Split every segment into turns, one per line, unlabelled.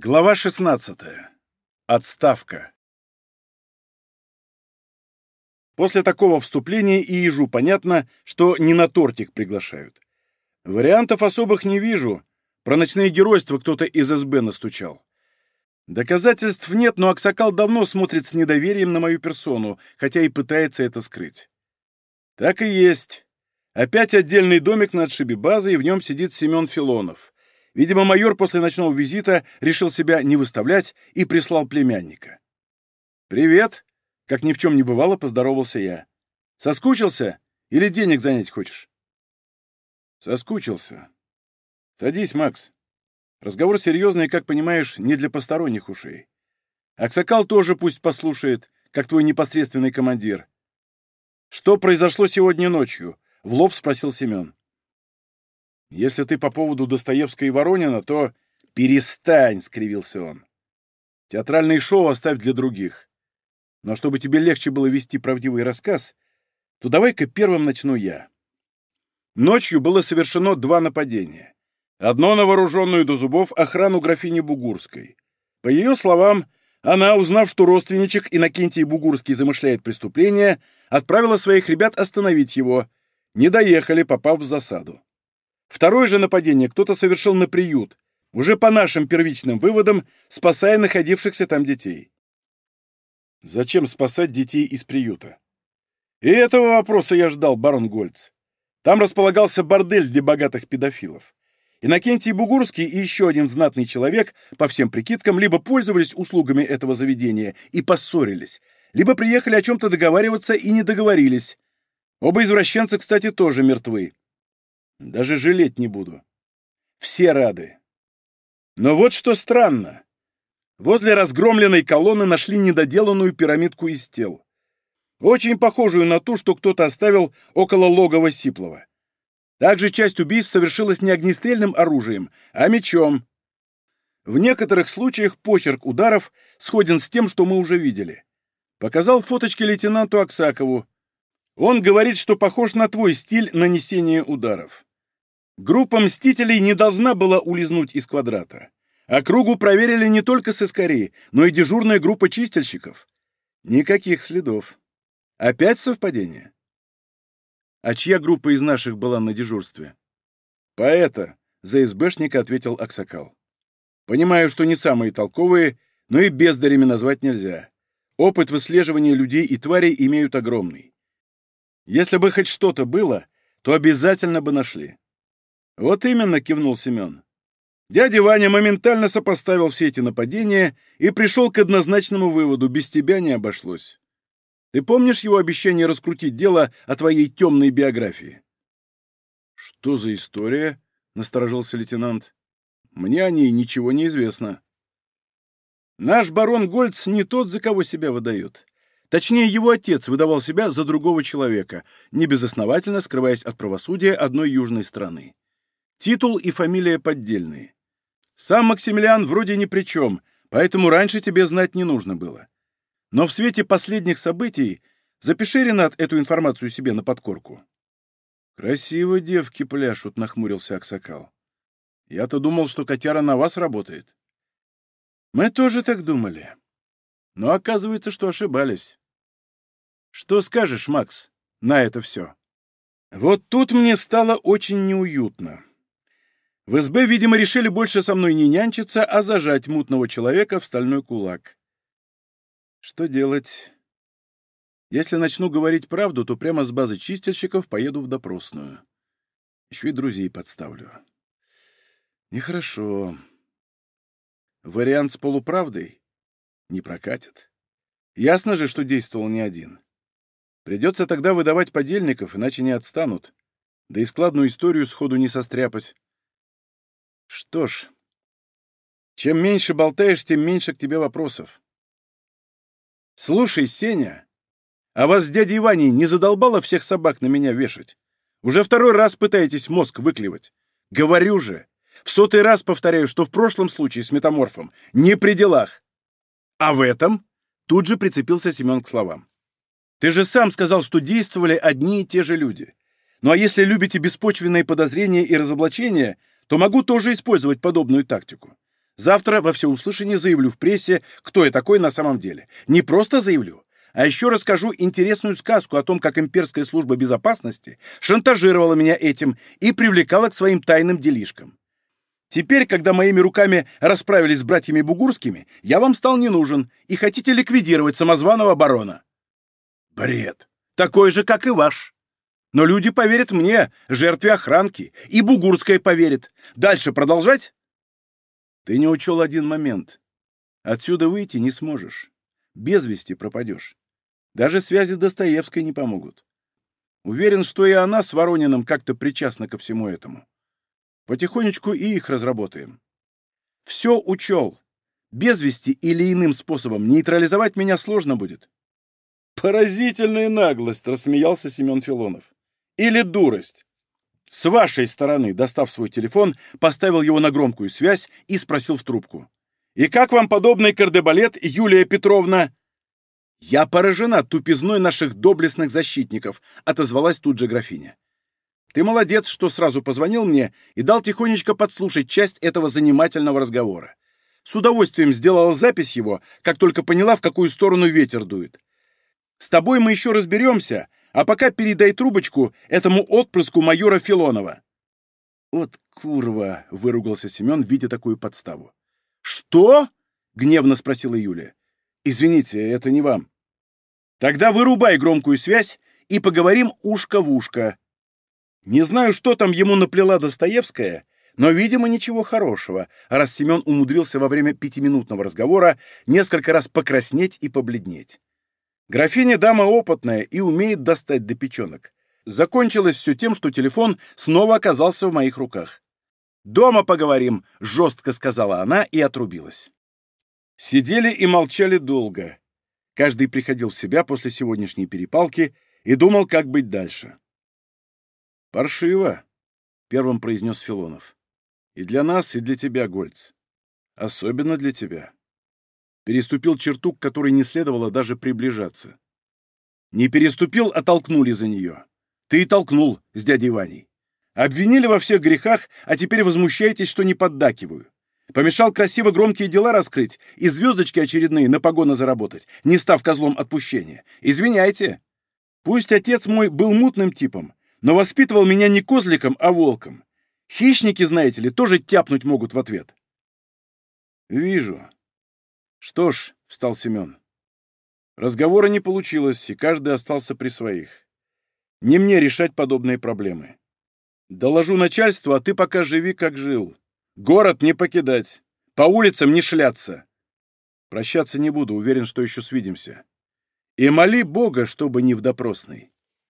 Глава 16. Отставка. После такого вступления и ежу понятно, что не на тортик приглашают. Вариантов особых не вижу. Про ночные геройства кто-то из СБ настучал. Доказательств нет, но Аксакал давно смотрит с недоверием на мою персону, хотя и пытается это скрыть. Так и есть. Опять отдельный домик на отшибе базы, и в нем сидит Семен Филонов. Видимо, майор после ночного визита решил себя не выставлять и прислал племянника. «Привет!» — как ни в чем не бывало, поздоровался я. «Соскучился? Или денег занять хочешь?» «Соскучился. Садись, Макс. Разговор серьезный, как понимаешь, не для посторонних ушей. Аксакал тоже пусть послушает, как твой непосредственный командир». «Что произошло сегодня ночью?» — в лоб спросил Семен. «Если ты по поводу Достоевского и Воронина, то...» «Перестань!» — скривился он. «Театральные шоу оставь для других. Но чтобы тебе легче было вести правдивый рассказ, то давай-ка первым начну я. Ночью было совершено 2 нападения. Одно на вооруженную до зубов охрану графини Бугурской. По ее словам, она, узнав, что родственничек Иннокентий Бугурский замышляет преступление, отправила своих ребят остановить его. Не доехали, попав в засаду. Второе же нападение кто-то совершил на приют, уже по нашим первичным выводам, спасая находившихся там детей. Зачем спасать детей из приюта? И этого вопроса я ждал, барон Гольц. Там располагался бордель для богатых педофилов. Иннокентий Бугурский и еще один знатный человек, по всем прикидкам, либо пользовались услугами этого заведения и поссорились, либо приехали о чем-то договариваться и не договорились. Оба извращенца, кстати, тоже мертвы. Даже жалеть не буду. Все рады. Но вот что странно. Возле разгромленной колонны нашли недоделанную пирамидку из тел. Очень похожую на ту, что кто-то оставил около логова Сиплова. Также часть убийств совершилась не огнестрельным оружием, а мечом. В некоторых случаях почерк ударов сходен с тем, что мы уже видели. Показал фоточки лейтенанту Аксакову. Он говорит, что похож на твой стиль нанесения ударов. Группа мстителей не должна была улизнуть из квадрата. Округу проверили не только сыскари, но и дежурная группа чистильщиков. Никаких следов. Опять совпадение? А чья группа из наших была на дежурстве? Поэта, за СБшника ответил Аксакал. Понимаю, что не самые толковые, но и бездарями назвать нельзя. Опыт выслеживания людей и тварей имеют огромный. Если бы хоть что-то было, то обязательно бы нашли. Вот именно, кивнул Семен. Дядя Ваня моментально сопоставил все эти нападения и пришел к однозначному выводу: без тебя не обошлось. Ты помнишь его обещание раскрутить дело о твоей темной биографии? Что за история? Насторожился лейтенант. Мне о ней ничего не известно. Наш барон Гольц не тот, за кого себя выдает. Точнее, его отец выдавал себя за другого человека, небезосновательно скрываясь от правосудия одной южной страны. Титул и фамилия поддельные. Сам Максимилиан вроде ни при чем, поэтому раньше тебе знать не нужно было. Но в свете последних событий запиши, Ренат, эту информацию себе на подкорку. «Красиво девки пляшут», — нахмурился Аксакал. «Я-то думал, что котяра на вас работает». «Мы тоже так думали. Но оказывается, что ошибались. Что скажешь, Макс, на это все?» Вот тут мне стало очень неуютно. В СБ, видимо, решили больше со мной не нянчиться, а зажать мутного человека в стальной кулак. Что делать? Если начну говорить правду, то прямо с базы чистильщиков поеду в допросную. Еще и друзей подставлю. Нехорошо. Вариант с полуправдой не прокатит. Ясно же, что действовал не один. Придется тогда выдавать подельников, иначе не отстанут. Да и складную историю сходу не состряпать. Что ж, чем меньше болтаешь, тем меньше к тебе вопросов. Слушай, Сеня, а вас с дядей Ваней не задолбало всех собак на меня вешать? Уже второй раз пытаетесь мозг выклевать. Говорю же, в 100-й раз повторяю, что в прошлом случае с метаморфом не при делах. А в этом тут же прицепился Семен к словам. Ты же сам сказал, что действовали одни и те же люди. Ну а если любите беспочвенные подозрения и разоблачения, то могу тоже использовать подобную тактику. Завтра во всеуслышание заявлю в прессе, кто я такой на самом деле. Не просто заявлю, а еще расскажу интересную сказку о том, как имперская служба безопасности шантажировала меня этим и привлекала к своим тайным делишкам. Теперь, когда моими руками расправились с братьями Бугурскими, я вам стал не нужен и хотите ликвидировать самозваного барона. Бред. Такой же, как и ваш. Но люди поверят мне, жертве охранки, и Бугурская поверит. Дальше продолжать? Ты не учел один момент. Отсюда выйти не сможешь. Без вести пропадешь. Даже связи Достоевской не помогут. Уверен, что и она с Ворониным как-то причастна ко всему этому. Потихонечку и их разработаем. Все учел. Без вести или иным способом нейтрализовать меня сложно будет. Поразительная наглость, рассмеялся Семен Филонов. Или дурость. С вашей стороны, достав свой телефон, поставил его на громкую связь и спросил в трубку. «И как вам подобный кардебалет, Юлия Петровна?» «Я поражена тупизной наших доблестных защитников», — отозвалась тут же графиня. «Ты молодец, что сразу позвонил мне и дал тихонечко подслушать часть этого занимательного разговора. С удовольствием сделала запись его, как только поняла, в какую сторону ветер дует. С тобой мы еще разберемся, а пока передай трубочку этому отпрыску майора Филонова». «Вот курва!» — выругался Семен, видя такую подставу. «Что?» — гневно спросила Юлия. «Извините, это не вам». «Тогда вырубай громкую связь и поговорим ушко в ушко». Не знаю, что там ему наплела Достоевская, но, видимо, ничего хорошего, раз Семен умудрился во время 5-минутного разговора несколько раз покраснеть и побледнеть. Графиня дама опытная и умеет достать до печенок. Закончилось все тем, что телефон снова оказался в моих руках. «Дома поговорим», — жестко сказала она и отрубилась. Сидели и молчали долго. Каждый приходил в себя после сегодняшней перепалки и думал, как быть дальше. «Паршиво», — первым произнес Филонов. «И для нас, и для тебя, Гольц. Особенно для тебя». Переступил черту, к которой не следовало даже приближаться. Не переступил, а толкнули за нее. Ты и толкнул с дядей Ваней. Обвинили во всех грехах, а теперь возмущаетесь, что не поддакиваю. Помешал красиво громкие дела раскрыть и звездочки очередные на погоны заработать, не став козлом отпущения. Извиняйте. Пусть отец мой был мутным типом, но воспитывал меня не козликом, а волком. Хищники, знаете ли, тоже тяпнуть могут в ответ. Вижу. Что ж, встал Семен. Разговора не получилось, и каждый остался при своих. Не мне решать подобные проблемы. Доложу начальству, а ты пока живи, как жил. Город не покидать, по улицам не шляться. Прощаться не буду, уверен, что еще свидимся. И моли Бога, чтобы не в допросной.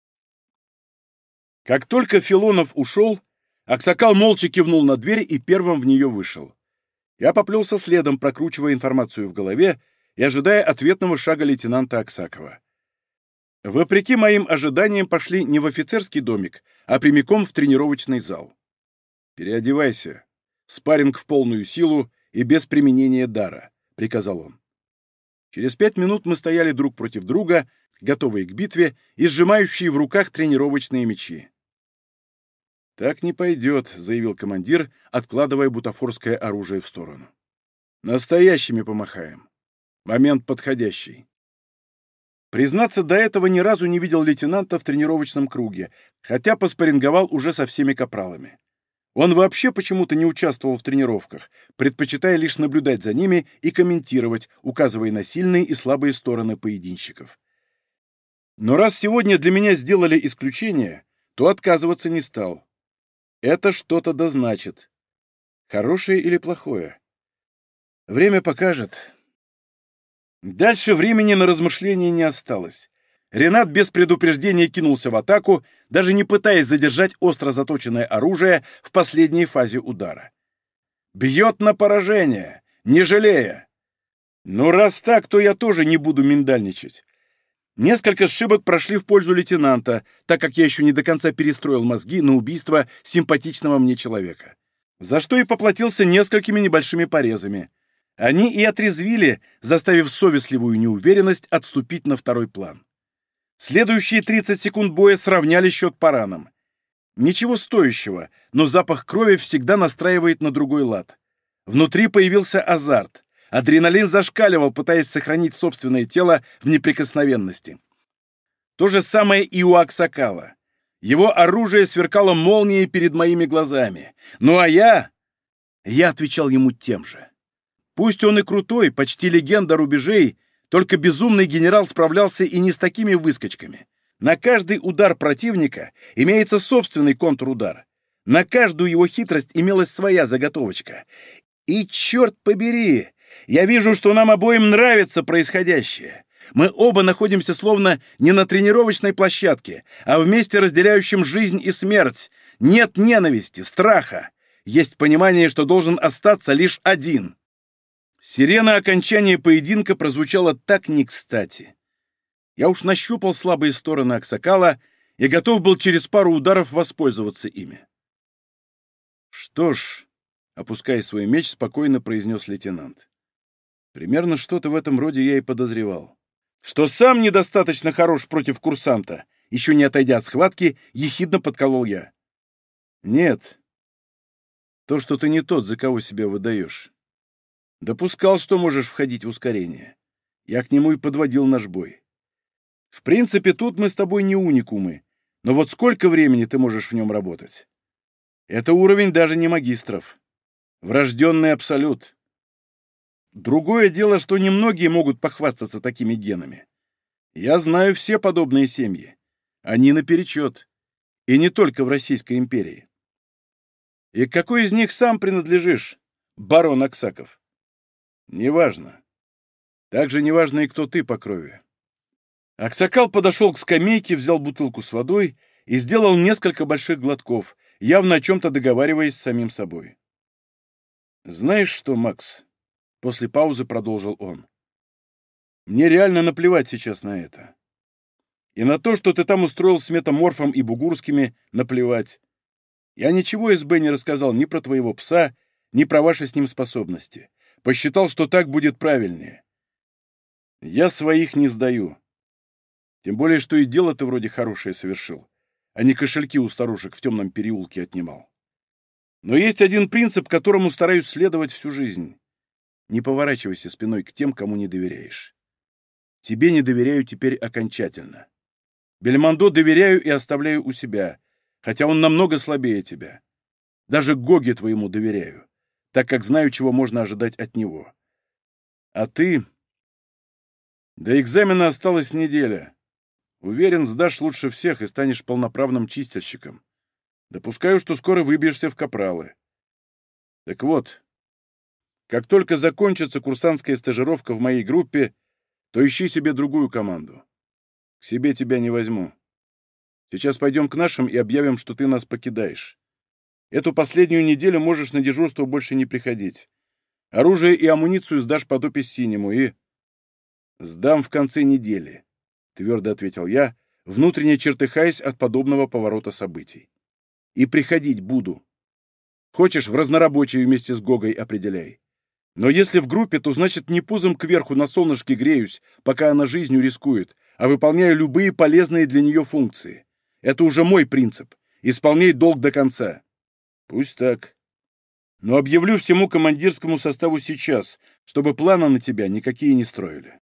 Как только Филонов ушел, Аксакал молча кивнул на дверь и первым в нее вышел. Я поплелся следом, прокручивая информацию в голове и ожидая ответного шага лейтенанта Аксакова. Вопреки моим ожиданиям, пошли не в офицерский домик, а прямиком в тренировочный зал. «Переодевайся. Спарринг в полную силу и без применения дара», — приказал он. Через 5 минут мы стояли друг против друга, готовые к битве и сжимающие в руках тренировочные мечи. «Так не пойдет», — заявил командир, откладывая бутафорское оружие в сторону. «Настоящими помахаем. Момент подходящий». Признаться, до этого ни разу не видел лейтенанта в тренировочном круге, хотя поспарринговал уже со всеми капралами. Он вообще почему-то не участвовал в тренировках, предпочитая лишь наблюдать за ними и комментировать, указывая на сильные и слабые стороны поединщиков. Но раз сегодня для меня сделали исключение, то отказываться не стал. Это что-то да значит. Хорошее или плохое? Время покажет. Дальше времени на размышления не осталось. Ренат без предупреждения кинулся в атаку, даже не пытаясь задержать остро заточенное оружие в последней фазе удара. Бьет на поражение, не жалея. Ну, раз так, то я тоже не буду миндальничать. Несколько сшибок прошли в пользу лейтенанта, так как я еще не до конца перестроил мозги на убийство симпатичного мне человека. За что и поплатился несколькими небольшими порезами. Они и отрезвили, заставив совестливую неуверенность отступить на второй план. Следующие 30 секунд боя сравняли счет по ранам. Ничего стоящего, но запах крови всегда настраивает на другой лад. Внутри появился азарт. Адреналин зашкаливал, пытаясь сохранить собственное тело в неприкосновенности. То же самое и у Аксакала. Его оружие сверкало молнией перед моими глазами. Ну а я отвечал ему тем же. Пусть он и крутой, почти легенда рубежей, только безумный генерал справлялся и не с такими выскочками. На каждый удар противника имеется собственный контрудар. На каждую его хитрость имелась своя заготовочка. И, черт побери, я вижу, что нам обоим нравится происходящее. Мы оба находимся словно не на тренировочной площадке, а вместе разделяющем жизнь и смерть. Нет ненависти, страха. Есть понимание, что должен остаться лишь один. Сирена окончания поединка прозвучала так не кстати. Я уж нащупал слабые стороны Аксакала и готов был через пару ударов воспользоваться ими. «Что ж», — опуская свой меч, спокойно произнес лейтенант. «Примерно что-то в этом роде я и подозревал. Что сам недостаточно хорош против курсанта», еще не отойдя от схватки, ехидно подколол я. «Нет. То, что ты не тот, за кого себя выдаешь. Допускал, что можешь входить в ускорение. Я к нему и подводил наш бой. В принципе, тут мы с тобой не уникумы, но вот сколько времени ты можешь в нем работать? Это уровень даже не магистров. Врожденный абсолют. Другое дело, что немногие могут похвастаться такими генами. Я знаю все подобные семьи. Они наперечет. И не только в Российской империи. И к какой из них сам принадлежишь, барон Аксаков? Неважно. Так же неважно и кто ты по крови. Аксакал подошел к скамейке, взял бутылку с водой и сделал несколько больших глотков, явно о чем-то договариваясь с самим собой. «Знаешь что, Макс?» — после паузы продолжил он. «Мне реально наплевать сейчас на это. И на то, что ты там устроил с метаморфом и бугурскими, наплевать. Я ничего СБ не рассказал ни про твоего пса, ни про ваши с ним способности. Посчитал, что так будет правильнее. Я своих не сдаю. Тем более, что и дело ты вроде хорошее совершил, а не кошельки у старушек в темном переулке отнимал. Но есть один принцип, которому стараюсь следовать всю жизнь. Не поворачивайся спиной к тем, кому не доверяешь. Тебе не доверяю теперь окончательно. Бельмондо доверяю и оставляю у себя, хотя он намного слабее тебя. Даже Гоге твоему доверяю, так как знаю, чего можно ожидать от него. А ты... До экзамена осталась неделя. Уверен, сдашь лучше всех и станешь полноправным чистильщиком. Допускаю, что скоро выбьешься в капралы. Так вот, как только закончится курсантская стажировка в моей группе, то ищи себе другую команду. К себе тебя не возьму. Сейчас пойдем к нашим и объявим, что ты нас покидаешь. Эту последнюю неделю можешь на дежурство больше не приходить. Оружие и амуницию сдашь под опись синему и... «Сдам в конце недели», — твердо ответил я, внутренне чертыхаясь от подобного поворота событий. «И приходить буду. Хочешь, в разнорабочие вместе с Гогой определяй. Но если в группе, то значит не пузом кверху на солнышке греюсь, пока она жизнью рискует, а выполняю любые полезные для нее функции. Это уже мой принцип. Исполняй долг до конца». «Пусть так. Но объявлю всему командирскому составу сейчас, чтобы планы на тебя никакие не строили».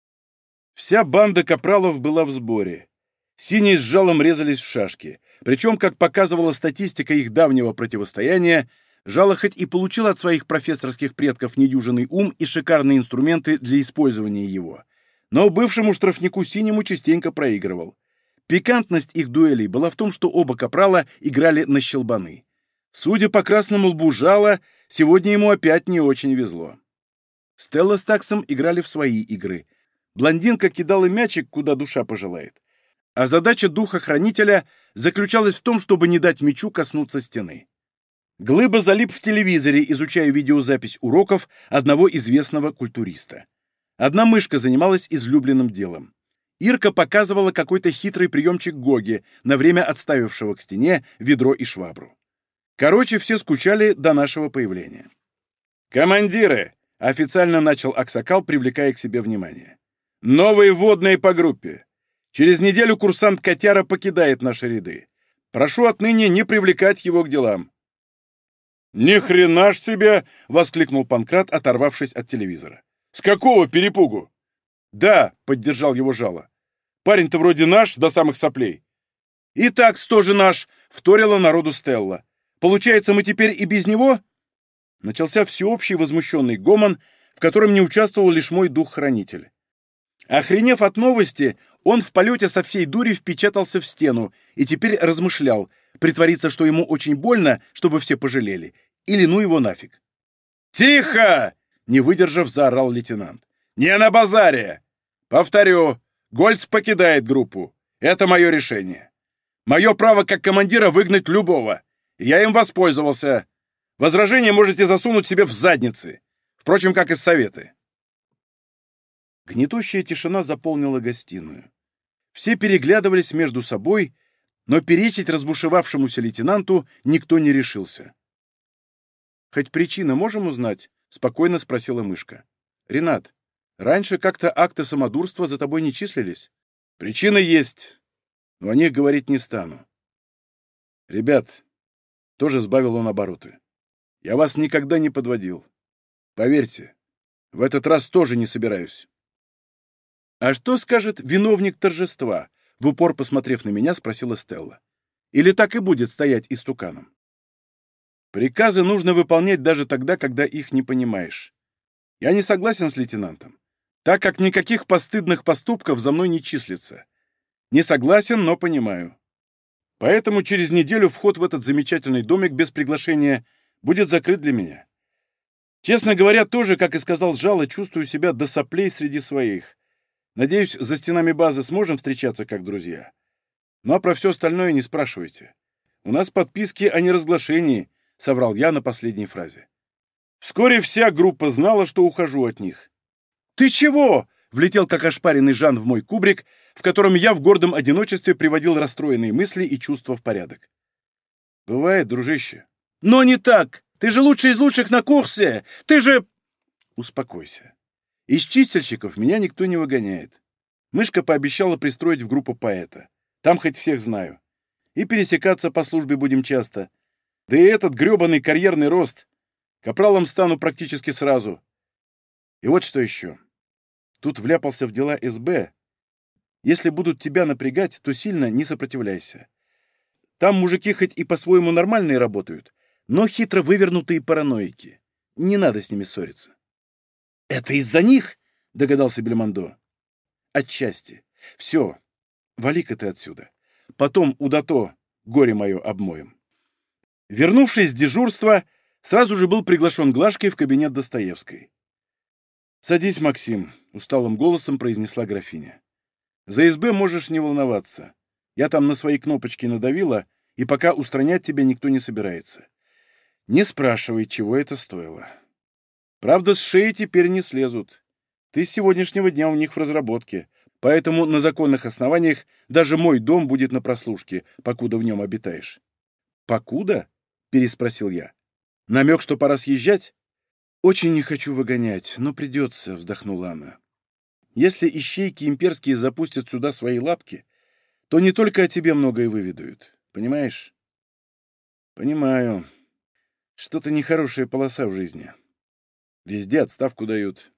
Вся банда капралов была в сборе. Синие с жалом резались в шашки. Причем, как показывала статистика их давнего противостояния, Жало хоть и получил от своих профессорских предков недюжинный ум и шикарные инструменты для использования его, но бывшему штрафнику Синему частенько проигрывал. Пикантность их дуэлей была в том, что оба капрала играли на щелбаны. Судя по красному лбу Жала, сегодня ему опять не очень везло. Стелла с Таксом играли в свои игры. Блондинка кидала мячик, куда душа пожелает. А задача духа-хранителя заключалась в том, чтобы не дать мячу коснуться стены. Глыба залип в телевизоре, изучая видеозапись уроков одного известного культуриста. Одна мышка занималась излюбленным делом. Ирка показывала какой-то хитрый приемчик Гоги, на время отставившего к стене ведро и швабру. Короче, все скучали до нашего появления. «Командиры!» — официально начал Аксакал, привлекая к себе внимание. «Новые вводные по группе. Через неделю курсант Котяра покидает наши ряды. Прошу отныне не привлекать его к делам». «Ни хрена ж себе!» — воскликнул Панкрат, оторвавшись от телевизора. «С какого перепугу?» «Да», — поддержал его Жало. «Парень-то вроде наш, до самых соплей». «И так тоже наш», — вторила народу Стелла. «Получается, мы теперь и без него?» Начался всеобщий возмущенный гомон, в котором не участвовал лишь мой дух-хранитель. Охренев от новости, он в полете со всей дури впечатался в стену и теперь размышлял, притвориться, что ему очень больно, чтобы все пожалели, или ну его нафиг. «Тихо!» — не выдержав, заорал лейтенант. «Не на базаре! Повторю, Гольц покидает группу. Это мое решение. Мое право как командира выгнать любого. Я им воспользовался. Возражения можете засунуть себе в задницы. Впрочем, как и советы». Гнетущая тишина заполнила гостиную. Все переглядывались между собой, но перечить разбушевавшемуся лейтенанту никто не решился. «Хоть причины можем узнать?» — спокойно спросила Мышка. «Ренат, раньше как-то акты самодурства за тобой не числились?» «Причины есть, но о них говорить не стану. Ребят», — тоже сбавил он обороты, — «я вас никогда не подводил. Поверьте, в этот раз тоже не собираюсь». «А что скажет виновник торжества?» — в упор посмотрев на меня, спросила Стелла. «Или так и будет стоять истуканом?» «Приказы нужно выполнять даже тогда, когда их не понимаешь. Я не согласен с лейтенантом, так как никаких постыдных поступков за мной не числится. Не согласен, но понимаю. Поэтому через неделю вход в этот замечательный домик без приглашения будет закрыт для меня. Честно говоря, тоже, как и сказал Жало, чувствую себя до соплей среди своих. Надеюсь, за стенами базы сможем встречаться как друзья. Ну а про все остальное не спрашивайте. У нас подписки о неразглашении», — соврал я на последней фразе. Вскоре вся группа знала, что ухожу от них. «Ты чего?» — влетел как ошпаренный Жан в мой кубрик, в котором я в гордом одиночестве приводил расстроенные мысли и чувства в порядок. «Бывает, дружище». «Но не так! Ты же лучший из лучших на курсе! Ты же...» «Успокойся. Из чистильщиков меня никто не выгоняет. Мышка пообещала пристроить в группу поэта. Там хоть всех знаю. И пересекаться по службе будем часто. Да и этот грёбаный карьерный рост. Капралом стану практически сразу. И вот что еще. Тут вляпался в дела СБ. Если будут тебя напрягать, то сильно не сопротивляйся. Там мужики хоть и по-своему нормальные работают, но хитро вывернутые параноики. Не надо с ними ссориться». «Это из-за них?» — догадался Бельмондо. «Отчасти. Все. Вали-ка ты отсюда. Потом у Дато горе мое обмоем». Вернувшись с дежурства, сразу же был приглашен Глашкой в кабинет Достоевской. «Садись, Максим», — усталым голосом произнесла графиня. «За СБ можешь не волноваться. Я там на свои кнопочки надавила, и пока устранять тебя никто не собирается. Не спрашивай, чего это стоило. Правда, с шеи теперь не слезут. Ты с сегодняшнего дня у них в разработке, поэтому на законных основаниях даже мой дом будет на прослушке, покуда в нем обитаешь». «Покуда?» — переспросил я. «Намек, что пора съезжать?» «Очень не хочу выгонять, но придется», — вздохнула она. «Если ищейки имперские запустят сюда свои лапки, то не только о тебе многое выведают. Понимаешь?» «Понимаю. Что-то нехорошая полоса в жизни. Везде отставку дают».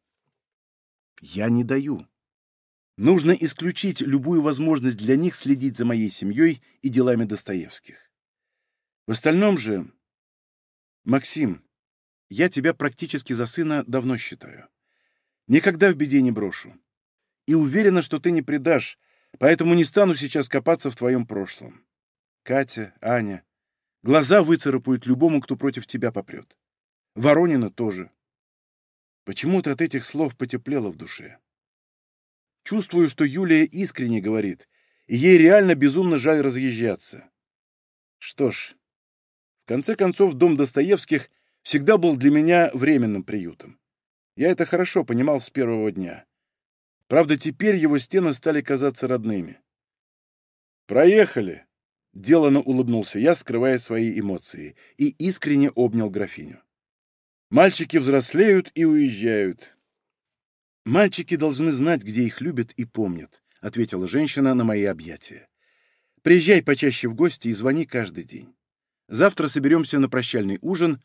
«Я не даю. Нужно исключить любую возможность для них следить за моей семьей и делами Достоевских. В остальном же... Максим, я тебя практически за сына давно считаю. Никогда в беде не брошу. И уверена, что ты не предашь, поэтому не стану сейчас копаться в твоем прошлом. Катя, Аня. Глаза выцарапают любому, кто против тебя попрет. Воронина тоже». Почему-то от этих слов потеплело в душе. Чувствую, что Юлия искренне говорит, и ей реально безумно жаль разъезжаться. Что ж, в конце концов, дом Достоевских всегда был для меня временным приютом. Я это хорошо понимал с первого дня. Правда, теперь его стены стали казаться родными. «Проехали!» — деланно улыбнулся я, скрывая свои эмоции, и искренне обнял графиню. «Мальчики взрослеют и уезжают». «Мальчики должны знать, где их любят и помнят», — ответила женщина на мои объятия. «Приезжай почаще в гости и звони каждый день. Завтра соберемся на прощальный ужин,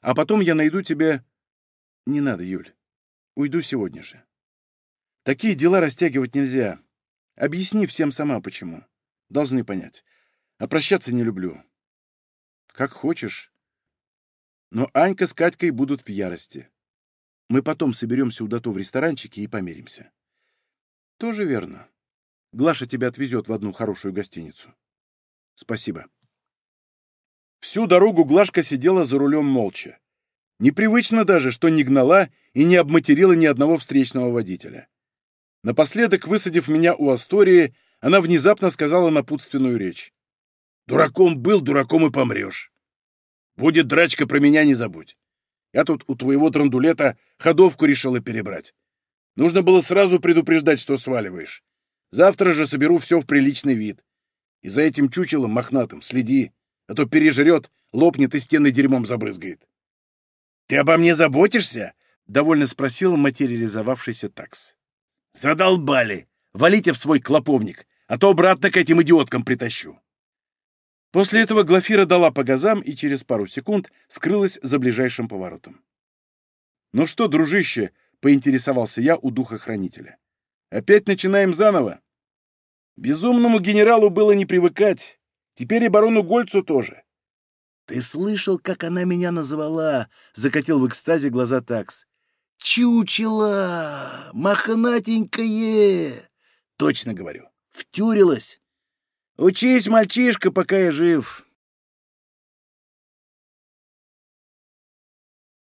А потом я найду тебе... Не надо, Юль. Уйду сегодня же. Такие дела растягивать нельзя. Объясни всем сама, почему. Должны понять. А прощаться не люблю. Как хочешь. Но Анька с Катькой будут в ярости. Мы потом соберемся у Дато в ресторанчике и помиримся. Тоже верно. Глаша тебя отвезет в одну хорошую гостиницу. Спасибо. Всю дорогу Глашка сидела за рулем молча. Непривычно даже, что не гнала и не обматерила ни одного встречного водителя. Напоследок, высадив меня у Астории, она внезапно сказала напутственную речь. «Дураком был, дураком и помрешь. Будет драчка, про меня не забудь. Я тут у твоего драндулета ходовку решила перебрать. Нужно было сразу предупреждать, что сваливаешь. Завтра же соберу все в приличный вид. И за этим чучелом мохнатым следи, а то пережрет, лопнет и стены дерьмом забрызгает». «Ты обо мне заботишься?» — довольно спросил материализовавшийся такс. «Задолбали! Валите в свой клоповник, а то обратно к этим идиоткам притащу». После этого Глафира дала по газам и через пару секунд скрылась за ближайшим поворотом. «Ну что, дружище?» — поинтересовался я у духохранителя. «Опять начинаем заново?» Безумному генералу было не привыкать. Теперь и барону Гольцу тоже. «Ты слышал, как она меня назвала?» — закатил в экстазе глаза такс. «Чучело! Мохнатенькое!» «Точно говорю, втюрилась. Учись, мальчишка, пока я жив.